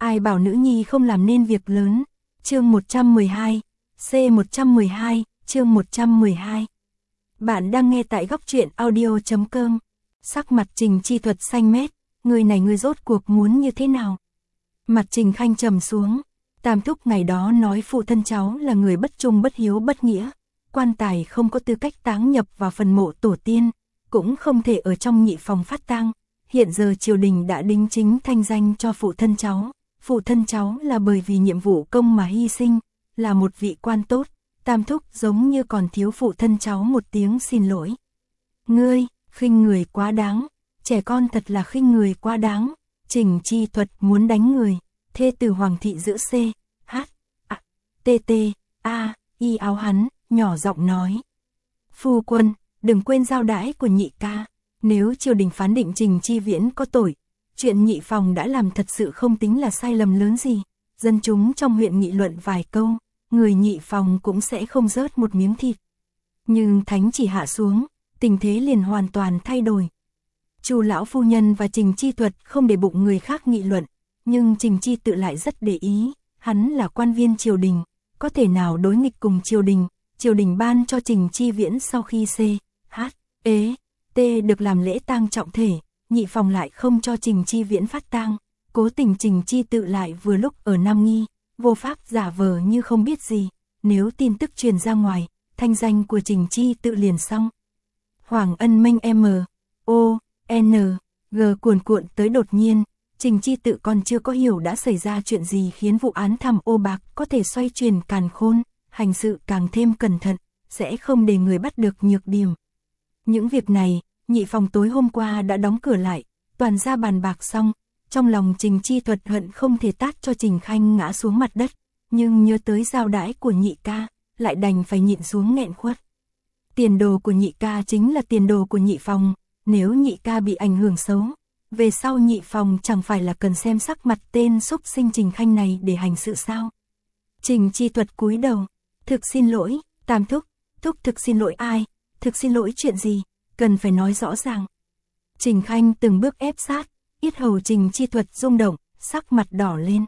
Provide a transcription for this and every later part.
Ai bảo nữ nhi không làm nên việc lớn. Chương 112, C112, chương 112. Bạn đang nghe tại góc truyện audio.com. Sắc mặt Trình Chi Thuật xanh mét, người này ngươi rốt cuộc muốn như thế nào? Mặt Trình Khanh trầm xuống, Tam thúc ngày đó nói phụ thân cháu là người bất trung bất hiếu bất nghĩa, quan tài không có tư cách táng nhập vào phần mộ tổ tiên, cũng không thể ở trong nhị phòng phát tang. Hiện giờ triều đình đã đính chính thanh danh cho phụ thân cháu là bởi vì nhiệm vụ công mà hy sinh, là một vị quan tốt. Tam thúc giống như còn thiếu phụ thân cháu một tiếng xin lỗi. Ngươi, khinh người quá đáng, trẻ con thật là khinh người quá đáng. Trình Chi Thuật muốn đánh người, thê tử Hoàng thị giữ C, H, A, T, T, A, y áo hắn, nhỏ giọng nói. Phu quân, đừng quên giao đãi của nhị ca, nếu triều đình phán định Trình Chi Viễn có tội, chuyện nhị phòng đã làm thật sự không tính là sai lầm lớn gì. Dân chúng trong huyện nghị luận vài câu, người nhị phòng cũng sẽ không rớt một miếng thịt. Nhưng thánh chỉ hạ xuống, tình thế liền hoàn toàn thay đổi. Chu lão phu nhân và Trình Chi Thuật không để bụng người khác nghị luận, nhưng Trình Chi tự lại rất để ý, hắn là quan viên triều đình, có thể nào đối nghịch cùng triều đình ban cho Trình Chi Viễn sau khi C, H, E, T được làm lễ tang trọng thể, nhị phòng lại không cho Trình Chi Viễn phát tang, cố tình Trình Chi tự lại vừa lúc ở Nam Nghi, vô pháp giả vờ như không biết gì, nếu tin tức truyền ra ngoài, thanh danh của Trình Chi tự liền xong. Hoàng Ân Minh M, O, N, G cuồn cuộn tới đột nhiên, Trình Chi tự còn chưa có hiểu đã xảy ra chuyện gì khiến vụ án tham ô bạc có thể xoay chuyển càn khôn, hành sự càng thêm cẩn thận, sẽ không để người bắt được nhược điểm. Những việc này, nhị phòng tối hôm qua đã đóng cửa lại, toàn ra bàn bạc xong, trong lòng Trình Chi Thuật hận không thể tát cho Trình Khanh ngã xuống mặt đất, nhưng nhớ tới giao đãi của nhị ca, lại đành phải nhịn xuống nghẹn khuất. Tiền đồ của nhị ca chính là tiền đồ của nhị phòng, nếu nhị ca bị ảnh hưởng xấu, về sau nhị phòng chẳng phải là cần xem sắc mặt tên xúc sinh Trình Khanh này để hành sự sao? Trình Chi Thuật cúi đầu, thực xin lỗi, Tam thúc, thúc thực xin lỗi ai, thực xin lỗi chuyện gì, cần phải nói rõ ràng. Trình Khanh từng bước ép sát, yết hầu Trình Chi Thuật rung động, sắc mặt đỏ lên.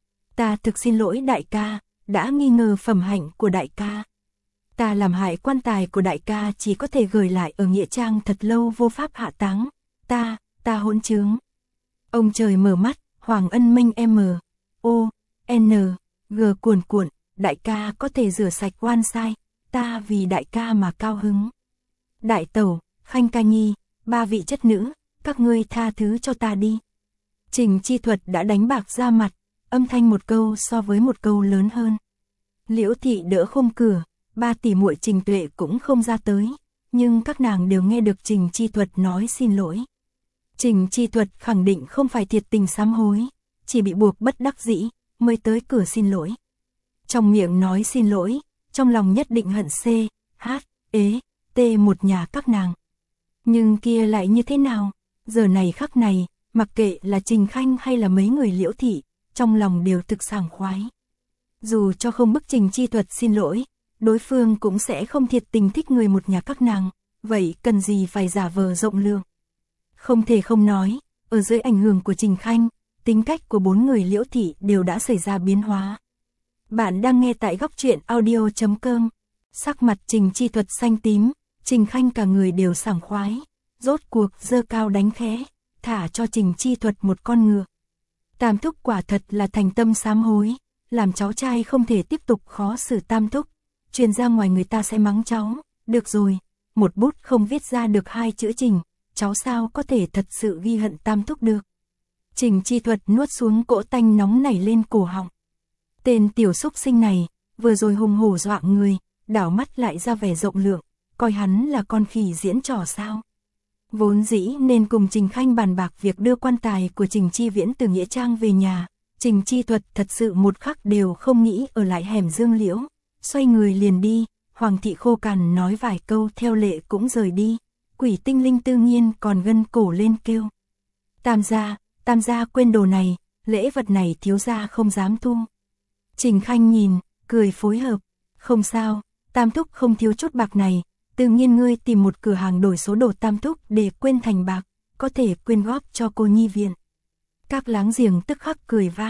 Ta thực xin lỗi đại ca, đã nghi ngờ phẩm hạnh của đại ca. Ta làm hại quan tài của đại ca chỉ có thể gửi lại ở nghĩa trang thật lâu vô pháp hạ táng. Ta hỗn trướng. Ông trời mở mắt, Hoàng Ân Minh M, O, N, G cuồn cuộn, đại ca có thể rửa sạch oan sai, ta vì đại ca mà cao hứng. Đại tẩu, Khanh ca nhi, ba vị chất nữ, các ngươi tha thứ cho ta đi. Trình Chi Thuật đã đánh bạc ra mặt, âm thanh một câu so với một câu lớn hơn. Liễu thị đỡ khung cửa, ba tỷ muội Trình Tuệ cũng không ra tới, nhưng các nàng đều nghe được Trình Chi Thuật nói xin lỗi. Trình Chi Thuật khẳng định không phải thiệt tình sám hối, chỉ bị buộc bất đắc dĩ, mới tới cửa xin lỗi. Trong miệng nói xin lỗi, trong lòng nhất định hận C, H, E, T một nhà các nàng. Nhưng kia lại như thế nào? Giờ này khắc này, mặc kệ là Trình Khanh hay là mấy người Liễu thị, trong lòng đều thực sảng khoái. Dù cho không bức Trình Chi Thuật xin lỗi, đối phương cũng sẽ không thiệt tình thích người một nhà các nàng, vậy cần gì phải giả vờ rộng lượng. Không thể không nói, ở dưới ảnh hưởng của Trình Khanh, tính cách của bốn người Liễu thị đều đã xảy ra biến hóa. Bạn đang nghe tại góc truyện audio.com. Sắc mặt Trình Chi Thuật xanh tím, Trình Khanh cả người đều sảng khoái, rốt cuộc giơ cao đánh khẽ, thả cho Trình Chi Thuật một con ngựa. Tam thúc quả thật là thành tâm sám hối, làm cháu trai không thể tiếp tục khó xử Tam thúc, truyền ra ngoài người ta sẽ mắng cháu. Được rồi, một bút không viết ra được hai chữ Trình, cháu sao có thể thật sự ghi hận Tam thúc được. Trình Chi Thuật nuốt xuống cỗ tanh nóng nảy lên cổ họng. Tên tiểu xúc sinh này, vừa rồi hùng hổ dọa người, đảo mắt lại ra vẻ rộng lượng, coi hắn là con khỉ diễn trò sao. Vốn dĩ nên cùng Trình Khanh bàn bạc việc đưa quan tài của Trình Chi Viễn từ nghĩa trang về nhà, Trình Chi Thuật thật sự một khắc đều không nghĩ ở lại hẻm Dương Liễu, xoay người liền đi. Hoàng thị khô cằn nói vài câu theo lệ cũng rời đi. Quỷ tinh linh tự nhiên còn gân cổ lên kêu. Tam gia quên đồ này, lễ vật này thiếu gia không dám thu. Trình Khanh nhìn, cười phối hợp. Không sao, Tam thúc không thiếu chút bạc này, tự nhiên ngươi tìm một cửa hàng đổi số đồ Tam thúc để quên thành bạc, có thể quyên góp cho cô nhi viện. Các láng giềng tức khắc cười vang.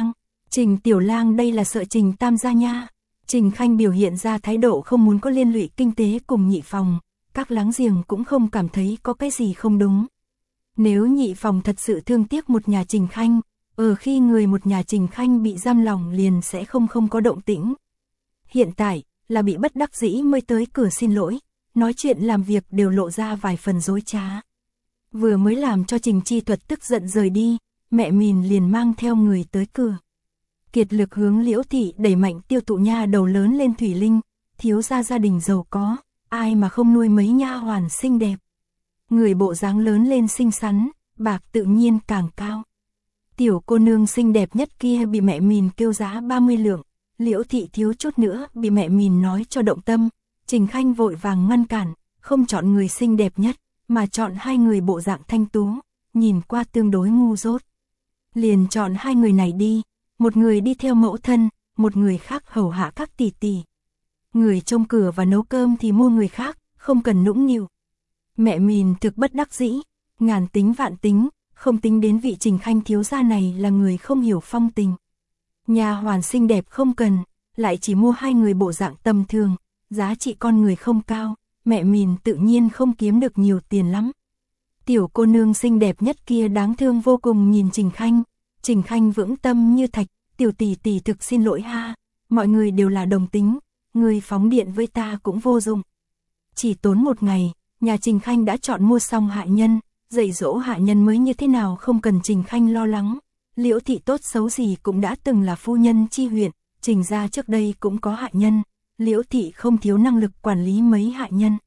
Trình Tiểu Lang đây là sợ Trình Tam gia nha. Trình Khanh biểu hiện ra thái độ không muốn có liên lụy kinh tế cùng Nhị Phòng, các láng giềng cũng không cảm thấy có cái gì không đúng. Nếu Nhị Phòng thật sự thương tiếc một nhà Trình Khanh, khi người một nhà Trình Khanh bị giam lòng liền sẽ không có động tĩnh. Hiện tại, là bị bất đắc dĩ mới tới cửa xin lỗi, nói chuyện làm việc đều lộ ra vài phần dối trá. Vừa mới làm cho Trình Chi Thuật tức giận rời đi, mẹ Mìn liền mang theo người tới cửa. Kiệt lực hướng Liễu thị đẩy mạnh tiêu thụ nha đầu lớn lên Thủy Linh, thiếu gia gia đình giàu có, ai mà không nuôi mấy nha hoàn xinh đẹp. Người bộ dáng lớn lên xinh xắn, bạc tự nhiên càng cao. Tiểu cô nương xinh đẹp nhất kia bị mẹ Mìn kêu giá 30 lượng, Liễu thị thiếu chút nữa bị mẹ Mìn nói cho động tâm, Trình Khanh vội vàng ngăn cản, không chọn người xinh đẹp nhất, mà chọn hai người bộ dạng thanh tú, nhìn qua tương đối ngu dốt. Liền chọn hai người này đi, một người đi theo mẫu thân, một người khác hầu hạ các tỷ tỷ. Người trông cửa và nấu cơm thì mua người khác, không cần nũng nịu. Mẹ Mìn thực bất đắc dĩ, ngàn tính vạn tính, không tính đến vị Trình Khanh thiếu gia này là người không hiểu phong tình. Nhà hoàn xinh đẹp không cần, lại chỉ mua hai người bộ dạng tầm thường, giá trị con người không cao, mẹ Mìn tự nhiên không kiếm được nhiều tiền lắm. Tiểu cô nương xinh đẹp nhất kia đáng thương vô cùng nhìn Trình Khanh vững tâm như thạch, tiểu tỷ tỷ thực xin lỗi ha, mọi người đều là đồng tính, người phóng điện với ta cũng vô dụng. Chỉ tốn một ngày, nhà Trình Khanh đã chọn mua xong hạ nhân, dạy dỗ hạ nhân mới như thế nào không cần Trình Khanh lo lắng. Liễu thị tốt xấu gì cũng đã từng là phu nhân chi huyện, Trình gia trước đây cũng có hạ nhân, Liễu thị không thiếu năng lực quản lý mấy hạ nhân.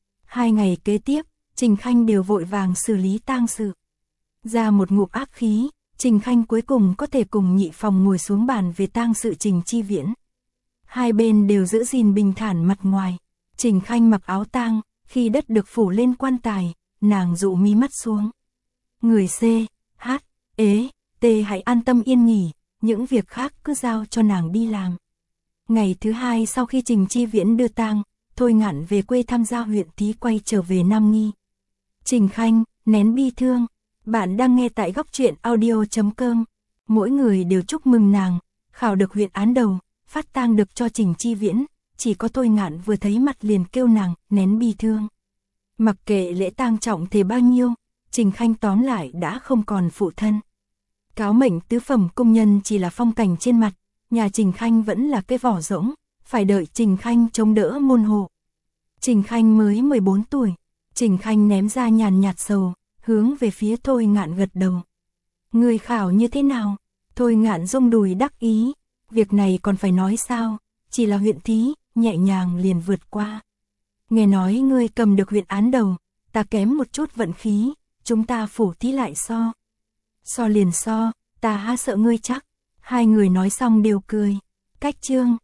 2 ngày kế tiếp, Trình Khanh đều vội vàng xử lý tang sự. Ra một ngụm ác khí, Trình Khanh cuối cùng có thể cùng Nhị Phòng ngồi xuống bàn về tang sự Trình Chi Viễn. Hai bên đều giữ gìn bình thản mặt ngoài. Trình Khanh mặc áo tang, khi đất được phủ lên quan tài, nàng dụ mí mắt xuống. Người C, H, E, T hãy an tâm yên nghỉ, những việc khác cứ giao cho nàng đi làm. Ngày thứ hai sau khi Trình Chi Viễn đưa tang, Thôi Ngạn về quê tham gia huyện Thí quay trở về Nam Nghi. Trình Khanh, nén bi thương. Bạn đang nghe tại góc truyện audio.com. Mỗi người đều chúc mừng nàng, khảo được huyện án đầu, phát tang được cho Trình Chi Viễn, chỉ có Thôi Ngạn vừa thấy mặt liền kêu nàng, nén bi thương. Mặc kệ lễ tang trọng thể bao nhiêu, Trình Khanh tóm lại đã không còn phụ thân. Cáo mệnh tứ phẩm công nhân chỉ là phong cảnh trên mặt, nhà Trình Khanh vẫn là cái vỏ rỗng, phải đợi Trình Khanh chống đỡ môn hộ. Trình Khanh mới 14 tuổi, Trình Khanh ném ra nhàn nhạt sầu, hướng về phía Thôi Ngạn gật đầu. Người khảo như thế nào? Thôi Ngạn rung đùi đắc ý, việc này còn phải nói sao, chỉ là huyện thí, nhẹ nhàng liền vượt qua. Nghe nói ngươi cầm được huyện án đầu, ta kém một chút vận khí, chúng ta phủ thí lại so. So liền so, ta há sợ ngươi chắc. Hai người nói xong đều cười. Cách chương